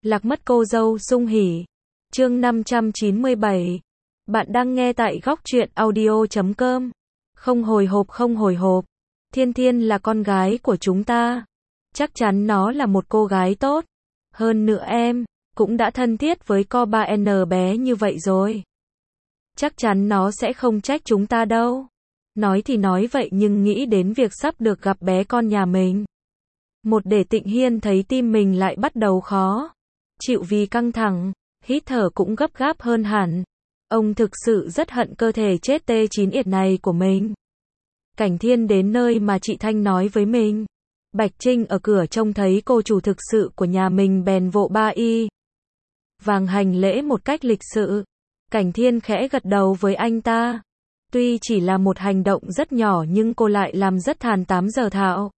Lạc mất cô dâu sung hỉ. Chương 597. Bạn đang nghe tại góc truyện audio.com. Không hồi hộp, không hồi hộp. Thiên Thiên là con gái của chúng ta. Chắc chắn nó là một cô gái tốt. Hơn nữa em cũng đã thân thiết với co ba N bé như vậy rồi. Chắc chắn nó sẽ không trách chúng ta đâu. Nói thì nói vậy nhưng nghĩ đến việc sắp được gặp bé con nhà mình. Một để Tịnh Hiên thấy tim mình lại bắt đầu khó chịu vì căng thẳng, hít thở cũng gấp gáp hơn hẳn. Ông thực sự rất hận cơ thể chết tê chín yệt này của mình. Cảnh Thiên đến nơi mà chị Thanh nói với mình. Bạch Trinh ở cửa trông thấy cô chủ thực sự của nhà mình bèn vội ba y vàng hành lễ một cách lịch sự. Cảnh Thiên khẽ gật đầu với anh ta. Tuy chỉ là một hành động rất nhỏ nhưng cô lại làm rất thàn tám giờ thạo.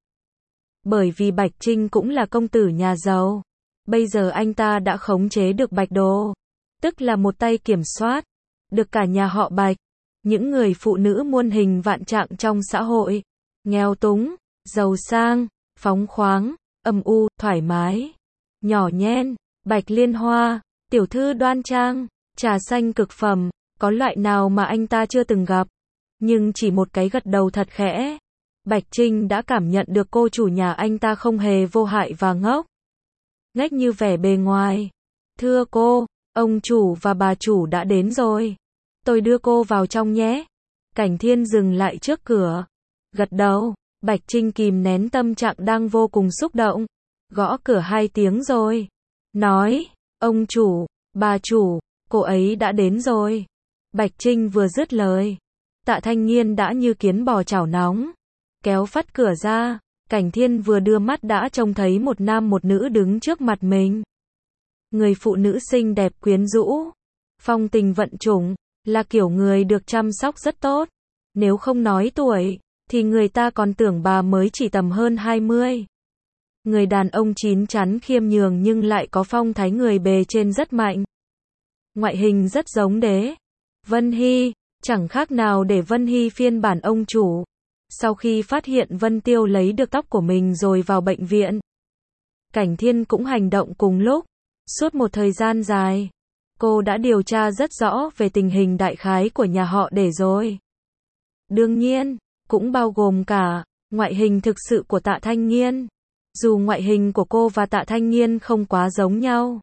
Bởi vì Bạch Trinh cũng là công tử nhà giàu. Bây giờ anh ta đã khống chế được Bạch Đồ, tức là một tay kiểm soát được cả nhà họ Bạch. Những người phụ nữ muôn hình vạn trạng trong xã hội, nghèo túng, giàu sang, phóng khoáng, âm u, thoải mái, nhỏ nhen, Bạch Liên Hoa, tiểu thư đoan trang, trà xanh cực phẩm, có loại nào mà anh ta chưa từng gặp. Nhưng chỉ một cái gật đầu thật khẽ, Bạch Trinh đã cảm nhận được cô chủ nhà anh ta không hề vô hại và ngốc nghếch như vẻ bề ngoài. Thưa cô, ông chủ và bà chủ đã đến rồi. Tôi đưa cô vào trong nhé. Cảnh Thiên dừng lại trước cửa. Gật đầu. Bạch Trinh kìm nén tâm trạng đang vô cùng xúc động. Gõ cửa 2 tiếng rồi. Nói, ông chủ, bà chủ, cô ấy đã đến rồi. Bạch Trinh vừa dứt lời. Tạ Thanh Nghiên đã như kiến bò chảo nóng. Kéo phắt cửa ra. Cảnh Thiên vừa đưa mắt đã trông thấy một nam một nữ đứng trước mặt mình. Người phụ nữ xinh đẹp quyến rũ, phong tình vận chủng, là kiểu người được chăm sóc rất tốt. Nếu không nói tuổi, thì người ta còn tưởng bà mới chỉ tầm hơn 20. Người đàn ông chín chắn khiêm nhường nhưng lại có phong thái người bề trên rất mạnh. Ngoại hình rất giống Đế Vân Hy, chẳng khác nào để Vân Hy phiên bản ông chủ. Sau khi phát hiện Vân Tiêu lấy được tóc của mình rồi vào bệnh viện, Cảnh Thiên cũng hành động cùng lúc. Suốt một thời gian dài, cô đã điều tra rất rõ về tình hình đại khái của nhà họ Để rồi. Đương nhiên, cũng bao gồm cả ngoại hình thực sự của Tạ Thanh Nghiên. Dù ngoại hình của cô và Tạ Thanh Nghiên không quá giống nhau,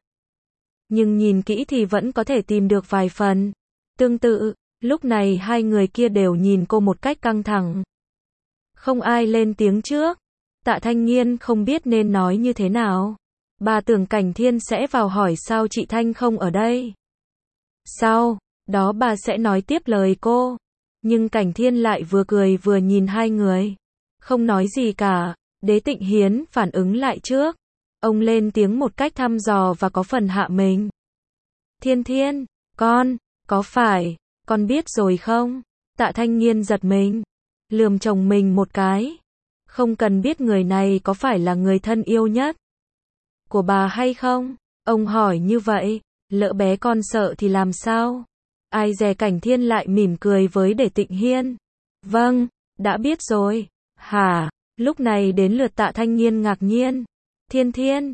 nhưng nhìn kỹ thì vẫn có thể tìm được vài phần tương tự. Lúc này hai người kia đều nhìn cô một cách căng thẳng. Không ai lên tiếng trước. Tạ Thanh Nghiên không biết nên nói như thế nào. Bà tưởng Cảnh Thiên sẽ vào hỏi sao chị Thanh không ở đây. Sau đó bà sẽ nói tiếp lời cô. Nhưng Cảnh Thiên lại vừa cười vừa nhìn hai người. Không nói gì cả. Đế Tịnh Hiến phản ứng lại trước. Ông lên tiếng một cách thăm dò và có phần hạ mình. Thiên Thiên, con, có phải, con biết rồi không? Tạ Thanh Nghiên giật mình. Lườm chồng mình một cái. Không cần biết người này có phải là người thân yêu nhất của bà hay không? Ông hỏi như vậy, lỡ bé con sợ thì làm sao? Ai dè Cảnh Thiên lại mỉm cười với Để Tịnh Hiên. Vâng, đã biết rồi. Hả? Lúc này đến lượt Tạ Thanh Nghiên ngạc nhiên. Thiên Thiên,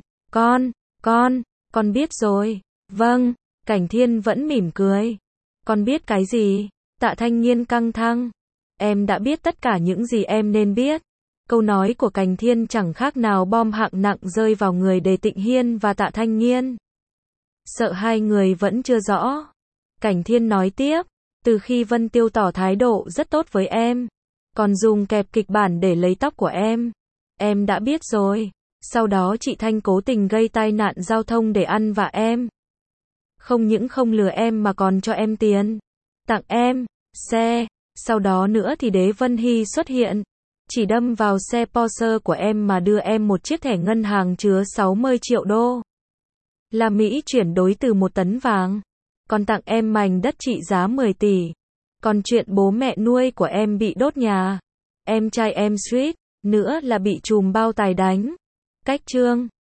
con biết rồi. Vâng, Cảnh Thiên vẫn mỉm cười. Con biết cái gì? Tạ Thanh Nghiên căng thẳng. Em đã biết tất cả những gì em nên biết. Câu nói của Cảnh Thiên chẳng khác nào bom hạng nặng rơi vào người Đề Tịnh Hiên và Tạ Thanh Nghiên. Sợ hai người vẫn chưa rõ. Cảnh Thiên nói tiếp, từ khi Vân Tiêu tỏ thái độ rất tốt với em, còn dùng kẹp kịch bản để lấy tóc của em đã biết rồi. Sau đó chị Thanh cố tình gây tai nạn giao thông để ăn vạ em. Không những không lừa em mà còn cho em tiền, tặng em xe. Sau đó nữa thì Đế Vân Hy xuất hiện, chỉ đâm vào xe Porsche của em mà đưa em một chiếc thẻ ngân hàng chứa 60 triệu đô la Mỹ chuyển đổi từ 1 tấn vàng. Còn tặng em mảnh đất trị giá 10 tỷ. Còn chuyện bố mẹ nuôi của em bị đốt nhà, em trai em suýt nữa là bị trùm bao tài đánh. Cách chương